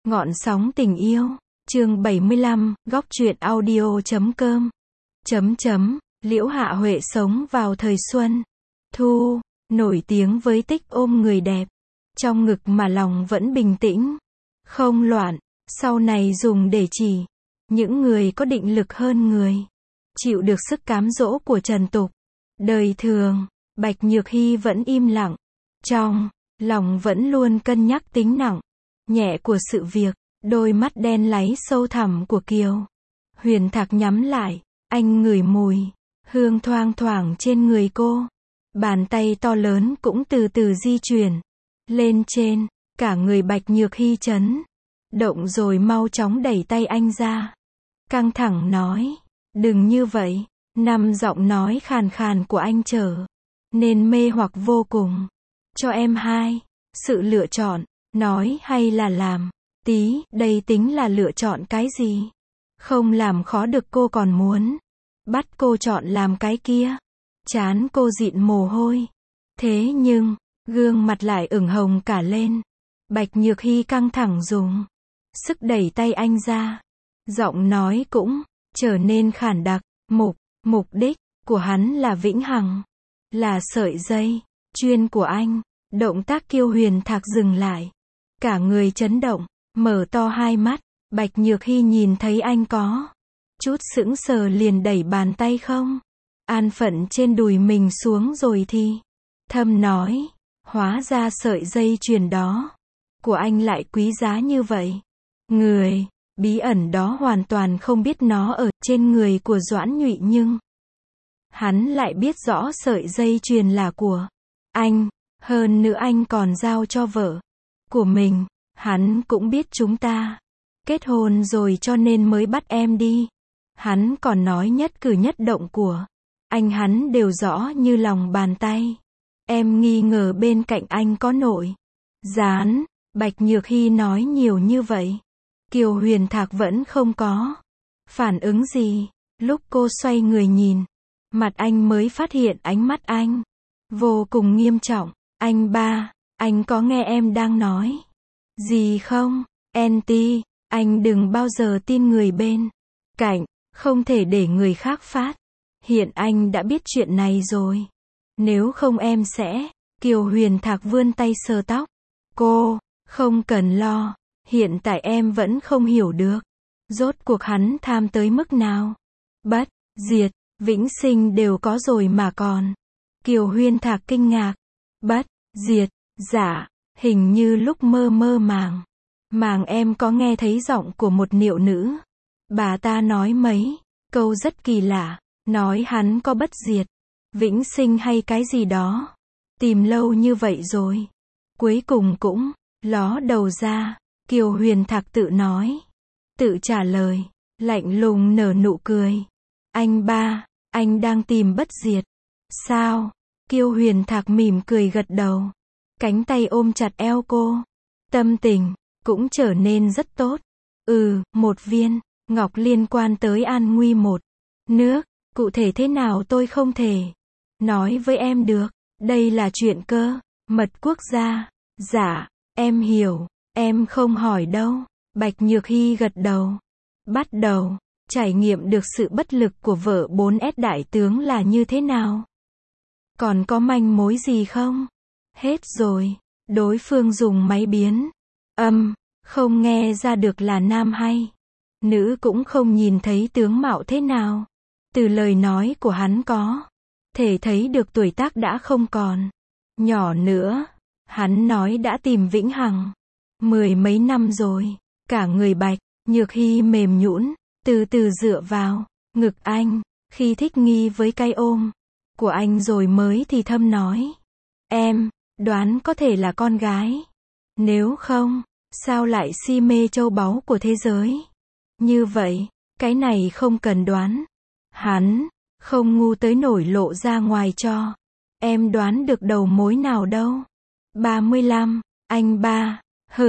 Ngọn sóng tình yêu, chương 75, góc truyện audio.com. Liễu Hạ Huệ sống vào thời xuân, thu, nổi tiếng với tích ôm người đẹp, trong ngực mà lòng vẫn bình tĩnh, không loạn, sau này dùng để chỉ những người có định lực hơn người, chịu được sức cám dỗ của trần tục. Đời thường, Bạch Nhược Hy vẫn im lặng, trong lòng vẫn luôn cân nhắc tính nặng, nhẹ của sự việc. Đôi mắt đen láy sâu thẳm của Kiều Huyền Thạc nhắm lại, anh ngửi mùi hương thoang thoảng trên người cô. Bàn tay to lớn cũng từ từ di chuyển lên trên, cả người Bạch Nhược Hy chấn động rồi mau chóng đẩy tay anh ra. Căng thẳng nói, đừng như vậy. Năm giọng nói khàn khàn của anh trở nên mê hoặc vô cùng. Cho em hai sự lựa chọn, nói hay là làm. Tí, đây tính là lựa chọn cái gì? Không làm khó được cô còn muốn bắt cô chọn làm cái kia. Trán cô dịn mồ hôi. Thế nhưng, gương mặt lại ửng hồng cả lên. Bạch Nhược Hy căng thẳng dùng sức đẩy tay anh ra. Giọng nói cũng trở nên khản đặc. Mục đích của hắn là vĩnh hằng, là sợi dây chuyền của anh. Động tác Kiều Huyền Thạc dừng lại, cả người chấn động, mở to hai mắt. Bạch Nhược Hy nhìn thấy anh có chút sững sờ liền đẩy bàn tay không an phận trên đùi mình xuống rồi thì thầm nói, hóa ra sợi dây chuyền đó của anh lại quý giá như vậy. Người bí ẩn đó hoàn toàn không biết nó ở trên người của Doãn Nhụy, nhưng hắn lại biết rõ sợi dây chuyền là của anh, hơn nữa anh còn giao cho vợ của mình. Hắn cũng biết chúng ta kết hôn rồi cho nên mới bắt em đi. Hắn còn nói nhất cử nhất động của anh hắn đều rõ như lòng bàn tay. Em nghi ngờ bên cạnh anh có nội gián. Bạch Nhược Hy nói nhiều như vậy, Kiều Huyền Thạc vẫn không có phản ứng gì. Lúc cô xoay người nhìn mặt anh mới phát hiện ánh mắt anh vô cùng nghiêm trọng. Anh ba, anh có nghe em đang nói gì không? Anti, anh đừng bao giờ tin người bên cạnh, không thể để người khác phát hiện anh đã biết chuyện này rồi. Nếu không em sẽ... Kiều Huyền Thạc vươn tay sờ tóc cô, không cần lo, hiện tại em vẫn không hiểu được rốt cuộc hắn tham tới mức nào. Bất diệt, vĩnh sinh đều có rồi mà còn. Kiều Huyền Thạc kinh ngạc. Bất diệt, dạ, hình như lúc mơ màng em có nghe thấy giọng của một niệu nữ. Bà ta nói mấy câu rất kỳ lạ, nói hắn có bất diệt, vĩnh sinh hay cái gì đó. Tìm lâu như vậy rồi, cuối cùng cũng ló đầu ra. Kiều Huyền Thạc tự nói, tự trả lời, lạnh lùng nở nụ cười. Anh ba, anh đang tìm bất diệt sao? Kiều Huyền Thạc mỉm cười gật đầu, cánh tay ôm chặt eo cô. Tâm tình cũng trở nên rất tốt. Một viên ngọc liên quan tới an nguy một nước, cụ thể thế nào tôi không thể nói với em được. Đây là chuyện cơ mật quốc gia. Dạ, em hiểu, em không hỏi đâu. Bạch Nhược Hy gật đầu, bắt đầu trải nghiệm được sự bất lực của vợ 4S đại tướng là như thế nào. Còn có manh mối gì không? Hết rồi. Đối phương dùng máy biến âm, không nghe ra được là nam hay nữ, cũng không nhìn thấy tướng mạo thế nào. Từ lời nói của hắn có thể thấy được tuổi tác đã không còn nhỏ nữa. Hắn nói đã tìm vĩnh hằng 10 mấy năm rồi. Cả người Bạch Nhược Hy mềm nhũn, từ từ dựa vào ngực anh, khi thích nghi với cái ôm của anh rồi mới thì thầm nói, em đoán có thể là con gái. Nếu không, sao lại si mê châu báu của thế giới như vậy? Cái này không cần đoán. Hắn không ngu tới nổi lộ ra ngoài cho em đoán được đầu mối nào đâu. 35, anh ba,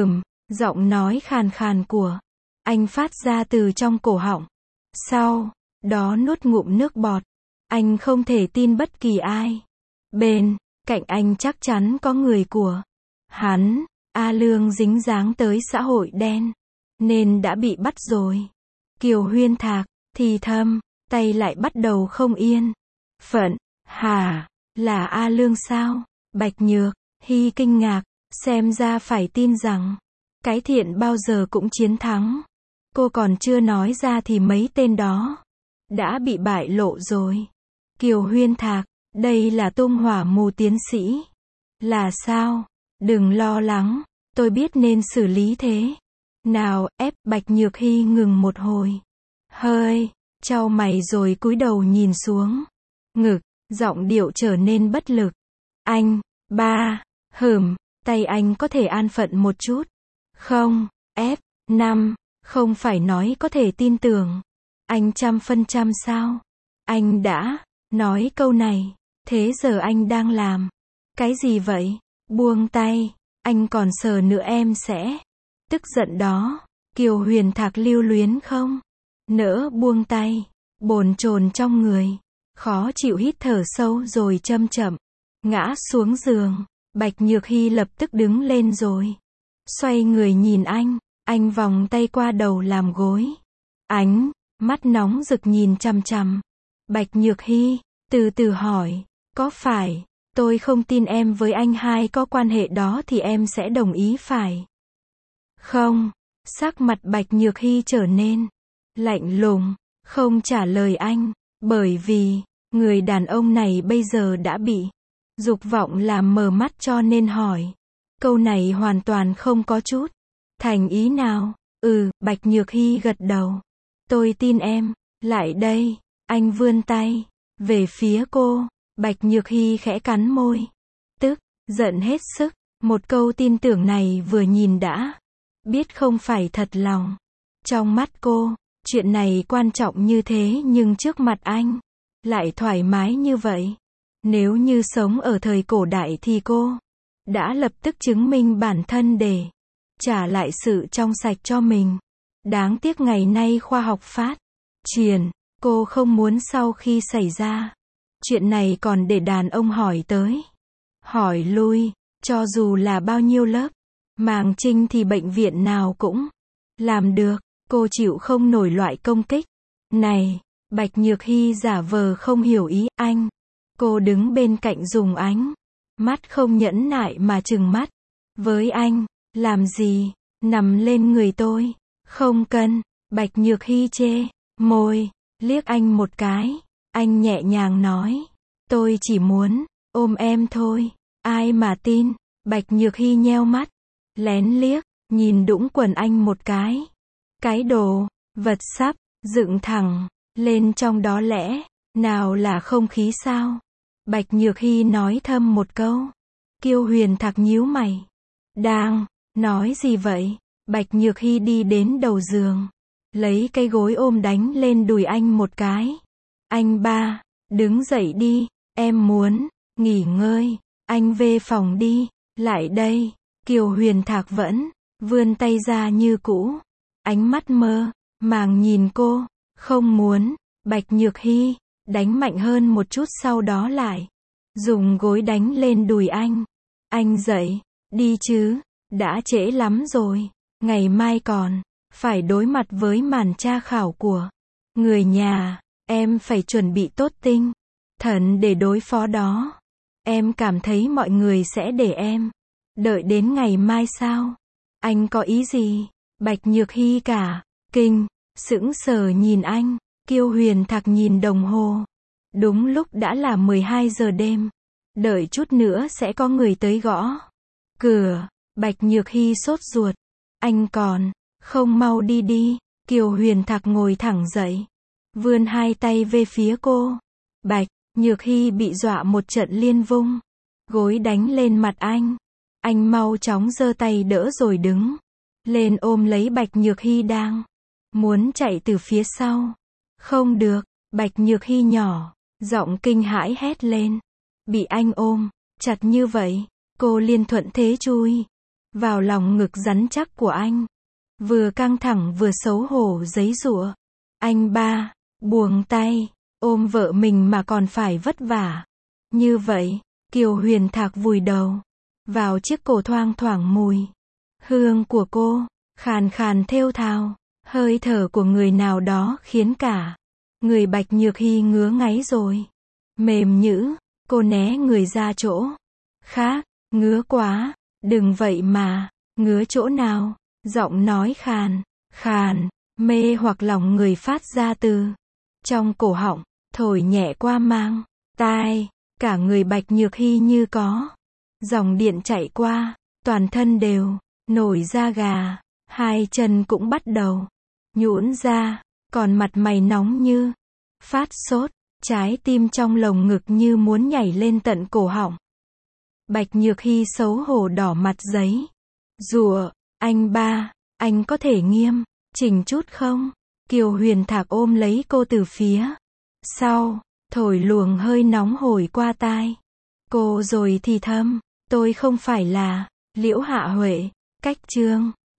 giọng nói khàn khàn của anh phát ra từ trong cổ họng. Sau đó nuốt ngụm nước bọt. Anh không thể tin bất kỳ ai bên cạnh anh chắc chắn có người của hắn. A Lương dính dáng tới xã hội đen. nên đã bị bắt rồi. Kiều Huyên Thạc thì thầm, tay lại bắt đầu không yên. Phận, hả, là A Lương sao? Bạch Nhược Hy kinh ngạc, xem ra phải tin rằng cái thiện bao giờ cũng chiến thắng. Cô còn chưa nói ra thì mấy tên đó đã bị bại lộ rồi. Kiều Huyên Thạc, đây là tung hỏa mù tiến sĩ. Là sao? Đừng lo lắng, tôi biết nên xử lý thế nào. Bạch Nhược Hy ngừng một hồi, hơi chau mày rồi cúi đầu nhìn xuống ngực, giọng điệu trở nên bất lực. Anh, ba, tay anh có thể an phận một chút không? F5, không phải nói có thể tin tưởng anh 100% sao? Anh đã nói câu này, thế giờ anh đang làm cái gì vậy? Buông tay, anh còn sờ nữa em sẽ tức giận đó. Kiều Huyền Thạc lưu luyến không nỡ buông tay, bồn chồn trong người, khó chịu hít thở sâu rồi chậm chậm ngã xuống giường. Bạch Nhược Hy lập tức đứng lên rồi xoay người nhìn anh vòng tay qua đầu làm gối, ánh mắt nóng rực nhìn chằm chằm Bạch Nhược Hy, từ từ hỏi, có phải tôi không tin em với anh hai có quan hệ đó thì em sẽ đồng ý phải không? Sắc mặt Bạch Nhược Hy trở nên lạnh lùng, không trả lời anh, bởi vì người đàn ông này bây giờ đã bị dục vọng làm mờ mắt cho nên hỏi. Câu này hoàn toàn không có chút thành ý nào. Bạch Nhược Hy gật đầu. Tôi tin em, lại đây. Anh vươn tay về phía cô. Bạch Nhược Hy khẽ cắn môi, tức giận hết sức. Một câu tin tưởng này vừa nhìn đã biết không phải thật lòng. Trong mắt cô, chuyện này quan trọng như thế nhưng trước mặt anh lại thoải mái như vậy. Nếu như sống ở thời cổ đại thì cô đã lập tức chứng minh bản thân để trả lại sự trong sạch cho mình. Đáng tiếc ngày nay khoa học phát triển, cô không muốn sau khi xảy ra chuyện này còn để đàn ông hỏi tới, hỏi lui, cho dù là bao nhiêu lớp màng trinh thì bệnh viện nào cũng làm được. Cô chịu không nổi loại công kích này. Bạch Nhược Hy giả vờ không hiểu ý anh. Cô đứng bên cạnh dùng ánh mắt không nhẫn nại mà trừng mắt với anh. Làm gì? Nằm lên người tôi. Không cần. Bạch Nhược Hy chê môi, liếc anh một cái. Anh nhẹ nhàng nói, tôi chỉ muốn ôm em thôi. Ai mà tin? Bạch Nhược Hy nheo mắt, lén liếc nhìn đũng quần anh một cái. Cái đồ vật sắp dựng thẳng lên trong đó lẽ nào là không khí sao? Bạch Nhược Hy nói thầm một câu. Kiều Huyền Thạc nhíu mày. Đang nói gì vậy? Bạch Nhược Hy đi đến đầu giường, lấy cây gối ôm đánh lên đùi anh một cái. Anh ba, đứng dậy đi, em muốn nghỉ ngơi. Anh về phòng đi. Lại đây. Kiều Huyền Thạc vẫn vươn tay ra như cũ, ánh mắt mơ màng nhìn cô. Không muốn. Bạch Nhược Hy đánh mạnh hơn một chút, sau đó lại dùng gối đánh lên đùi anh. Anh dậy đi chứ, đã trễ lắm rồi. Ngày mai còn phải đối mặt với màn tra khảo của người nhà. Em phải chuẩn bị tốt tinh thần để đối phó đó. Em cảm thấy mọi người sẽ để em đợi đến ngày mai sao? Anh có ý gì? Bạch Nhược Hy cả kinh, sững sờ nhìn anh. Kiều Huyền Thạc nhìn đồng hồ. Đúng lúc đã là 12 giờ đêm. Đợi chút nữa sẽ có người tới gõ cửa. Bạch Nhược Hy sốt ruột. Anh còn không mau đi đi. Kiều Huyền Thạc ngồi thẳng dậy, vươn hai tay về phía cô. Bạch Nhược Hy bị dọa một trận liên vung gối đánh lên mặt anh. Anh mau chóng giơ tay đỡ rồi đứng lên ôm lấy Bạch Nhược Hy đang muốn chạy từ phía sau. Không được. Bạch Nhược Hy nhỏ giọng kinh hãi hét lên. Bị anh ôm chặt như vậy, cô liền thuận thế chui vào lòng ngực rắn chắc của anh, vừa căng thẳng vừa xấu hổ giãy giụa. Anh ba, buông tay, ôm vợ mình mà còn phải vất vả như vậy. Kiều Huyền Thạc vùi đầu vào chiếc cổ thoang thoảng mùi hương của cô. khàn khàn thều thào, hơi thở của người nào đó khiến cả người Bạch Nhược Hy ngứa ngáy rồi. Mềm nhữ, cô né người ra chỗ khác, ngứa quá, đừng vậy mà, ngứa chỗ nào, giọng nói khàn, khàn, mê hoặc lòng người phát ra từ trong cổ họng, thổi nhẹ qua mang tai, cả người Bạch Nhược Hy như có dòng điện chạy qua, toàn thân đều nổi da gà, hai chân cũng bắt đầu nhũn ra, còn mặt mày nóng như phát sốt, trái tim trong lồng ngực như muốn nhảy lên tận cổ họng. Bạch Nhược Hy xấu hổ đỏ mặt giấy rủa, anh ba, anh có thể nghiêm chỉnh chút không? Kiều Huyền Thạc ôm lấy cô từ phía sau, thổi luồng hơi nóng hồi qua tai cô rồi thì thầm, tôi không phải là Liễu Hạ Huệ, cách chương